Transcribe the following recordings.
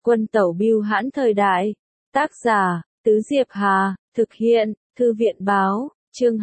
Quân tẩu bưu hãn thời đại. Tác giả, Tứ Diệp Hà, thực hiện, Thư viện báo, chương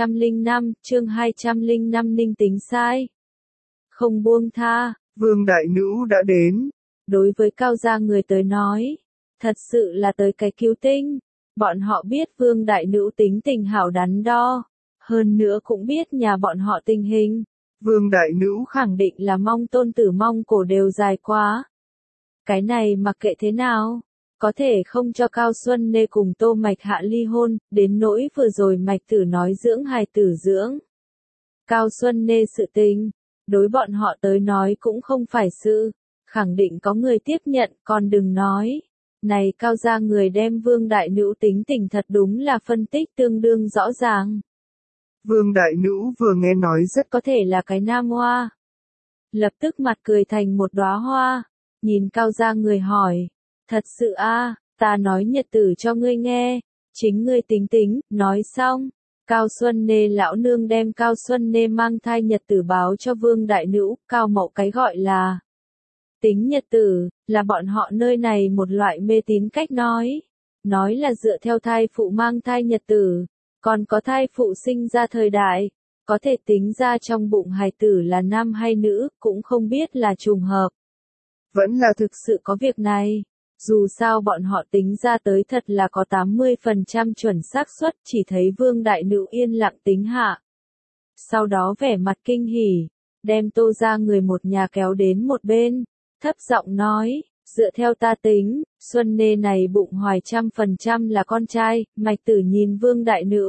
205, Ninh tính sai. Không buông tha, Vương Đại Nữ đã đến. Đối với Cao gia người tới nói, thật sự là tới cái cứu tinh. Bọn họ biết Vương Đại Nữ tính tình hảo đắn đo, hơn nữa cũng biết nhà bọn họ tình hình. Vương Đại Nữ khẳng định là mong tôn tử mong cổ đều dài quá. Cái này mặc kệ thế nào, có thể không cho Cao Xuân Nê cùng Tô Mạch Hạ ly hôn, đến nỗi vừa rồi Mạch Tử nói dưỡng hài tử dưỡng. Cao Xuân Nê sự tình, đối bọn họ tới nói cũng không phải sự, khẳng định có người tiếp nhận, còn đừng nói. Này Cao gia người đem Vương Đại Nữ tính tình thật đúng là phân tích tương đương rõ ràng. Vương Đại Nữ vừa nghe nói rất có thể là cái nam hoa. Lập tức mặt cười thành một đóa hoa, nhìn Cao gia người hỏi, thật sự a, ta nói nhật tử cho ngươi nghe, chính ngươi tính tính, nói xong. Cao Xuân Nê lão nương đem Cao Xuân Nê mang thai nhật tử báo cho Vương Đại Nữ, Cao Mậu cái gọi là tính nhật tử, là bọn họ nơi này một loại mê tín cách nói là dựa theo thai phụ mang thai nhật tử, còn có thai phụ sinh ra thời đại, có thể tính ra trong bụng hài tử là nam hay nữ, cũng không biết là trùng hợp. Vẫn là thực sự có việc này, dù sao bọn họ tính ra tới thật là có 80% chuẩn xác suất, chỉ thấy Vương Đại Nữ yên lặng tính hạ. Sau đó vẻ mặt kinh hỉ, đem Tô gia người một nhà kéo đến một bên, thấp giọng nói, dựa theo ta tính, Xuân Nê này bụng hoài 100% là con trai. Mạch Tử nhìn Vương Đại Nữ,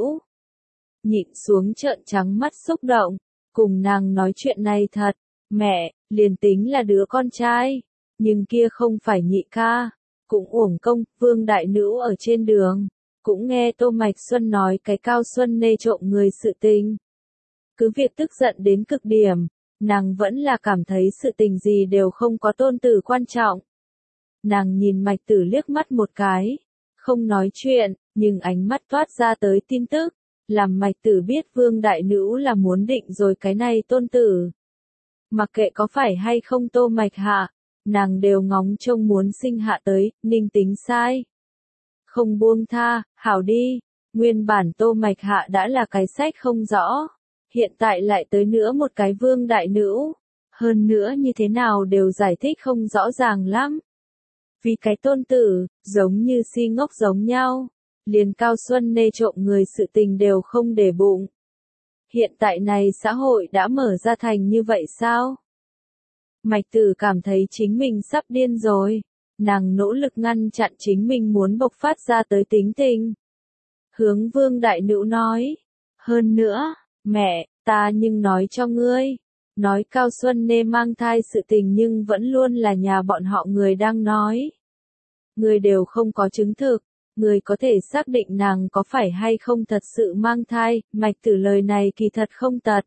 nhịn xuống trợn trắng mắt xúc động, cùng nàng nói chuyện này thật, mẹ, liền tính là đứa con trai, nhưng kia không phải nhị ca, cũng uổng công. Vương Đại Nữ ở trên đường, cũng nghe Tô Mạch Xuân nói cái Cao Xuân Nê trộm người sự tình. Cứ việc tức giận đến cực điểm, nàng vẫn là cảm thấy sự tình gì đều không có tôn tử quan trọng. Nàng nhìn Mạch Tử liếc mắt một cái, không nói chuyện, nhưng ánh mắt toát ra tới tin tức, làm Mạch Tử biết Vương Đại Nữ là muốn định rồi cái này tôn tử. Mặc kệ có phải hay không Tô Mạch Hạ, nàng đều ngóng trông muốn sinh hạ tới. Ninh tính sai. Không buông tha, hảo đi, nguyên bản Tô Mạch Hạ đã là cái sách không rõ, hiện tại lại tới nữa một cái Vương Đại Nữ, hơn nữa như thế nào đều giải thích không rõ ràng lắm. Vì cái tôn tử, giống như si ngốc giống nhau, liền Cao Xuân Nê trộm người sự tình đều không để bụng. Hiện tại này xã hội đã mở ra thành như vậy sao? Mạch Tử cảm thấy chính mình sắp điên rồi, nàng nỗ lực ngăn chặn chính mình muốn bộc phát ra tới tính tình. Hướng Vương Đại Nữ nói, hơn nữa, mẹ, ta nhưng nói cho ngươi, nói Cao Xuân Nê mang thai sự tình nhưng vẫn luôn là nhà bọn họ người đang nói. Người đều không có chứng thực, người có thể xác định nàng có phải hay không thật sự mang thai. Mạch Tử lời này kỳ thật không tật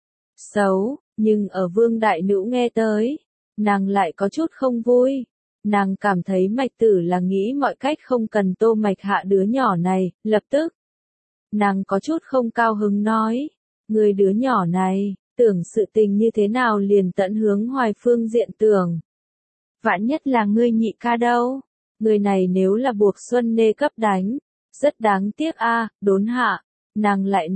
xấu, nhưng ở Vương Đại Nữ nghe tới, nàng lại có chút không vui. Nàng cảm thấy Mạch Tử là nghĩ mọi cách không cần Tô Mạch Hạ đứa nhỏ này. Lập tức, nàng có chút không cao hứng nói, người đứa nhỏ này, tưởng sự tình như thế nào liền tận hướng hoài phương diện tưởng. Vạn nhất là ngươi nhị ca đâu, người này nếu là buộc Xuân Nê cấp đánh, rất đáng tiếc a. Đốn hạ, nàng lại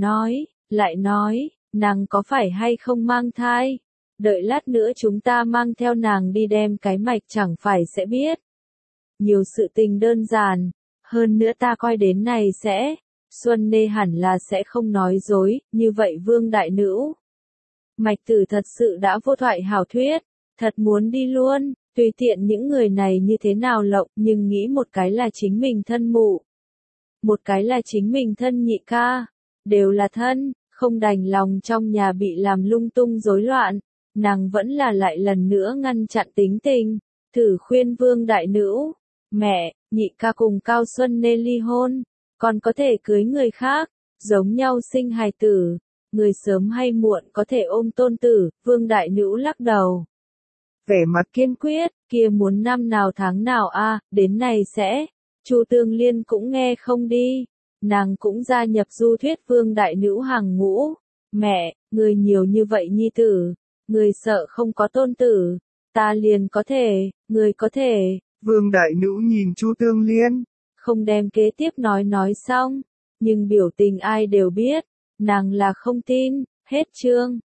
nói, nàng có phải hay không mang thai, đợi lát nữa chúng ta mang theo nàng đi đem cái mạch chẳng phải sẽ biết. Nhiều sự tình đơn giản, hơn nữa ta coi đến này sẽ, Xuân Nê hẳn là sẽ không nói dối, như vậy Vương Đại Nữ. Mạch Tử thật sự đã vô thoại hảo thuyết, thật muốn đi luôn, tùy tiện những người này như thế nào lộng, nhưng nghĩ một cái là chính mình thân mụ, một cái là chính mình thân nhị ca, đều là thân, không đành lòng trong nhà bị làm lung tung rối loạn, nàng vẫn là lại lần nữa ngăn chặn tính tình, thử khuyên Vương Đại Nữ, mẹ, nhị ca cùng Cao Xuân Nê ly hôn, còn có thể cưới người khác, giống nhau sinh hài tử, người sớm hay muộn có thể ôm tôn tử. Vương Đại Nữ lắc đầu, vẻ mặt kiên quyết, kia muốn năm nào tháng nào a, đến này sẽ. Chu Tương Liên cũng nghe không đi, nàng cũng gia nhập du thuyết Vương Đại Nữ hàng ngũ. Mẹ, người nhiều như vậy nhi tử, người sợ không có tôn tử, ta liền có thể, người có thể. Vương đại nữ nhìn Chu Tương Liên. Không đem kế tiếp nói xong, nhưng biểu tình ai đều biết, nàng là không tin, hết chương.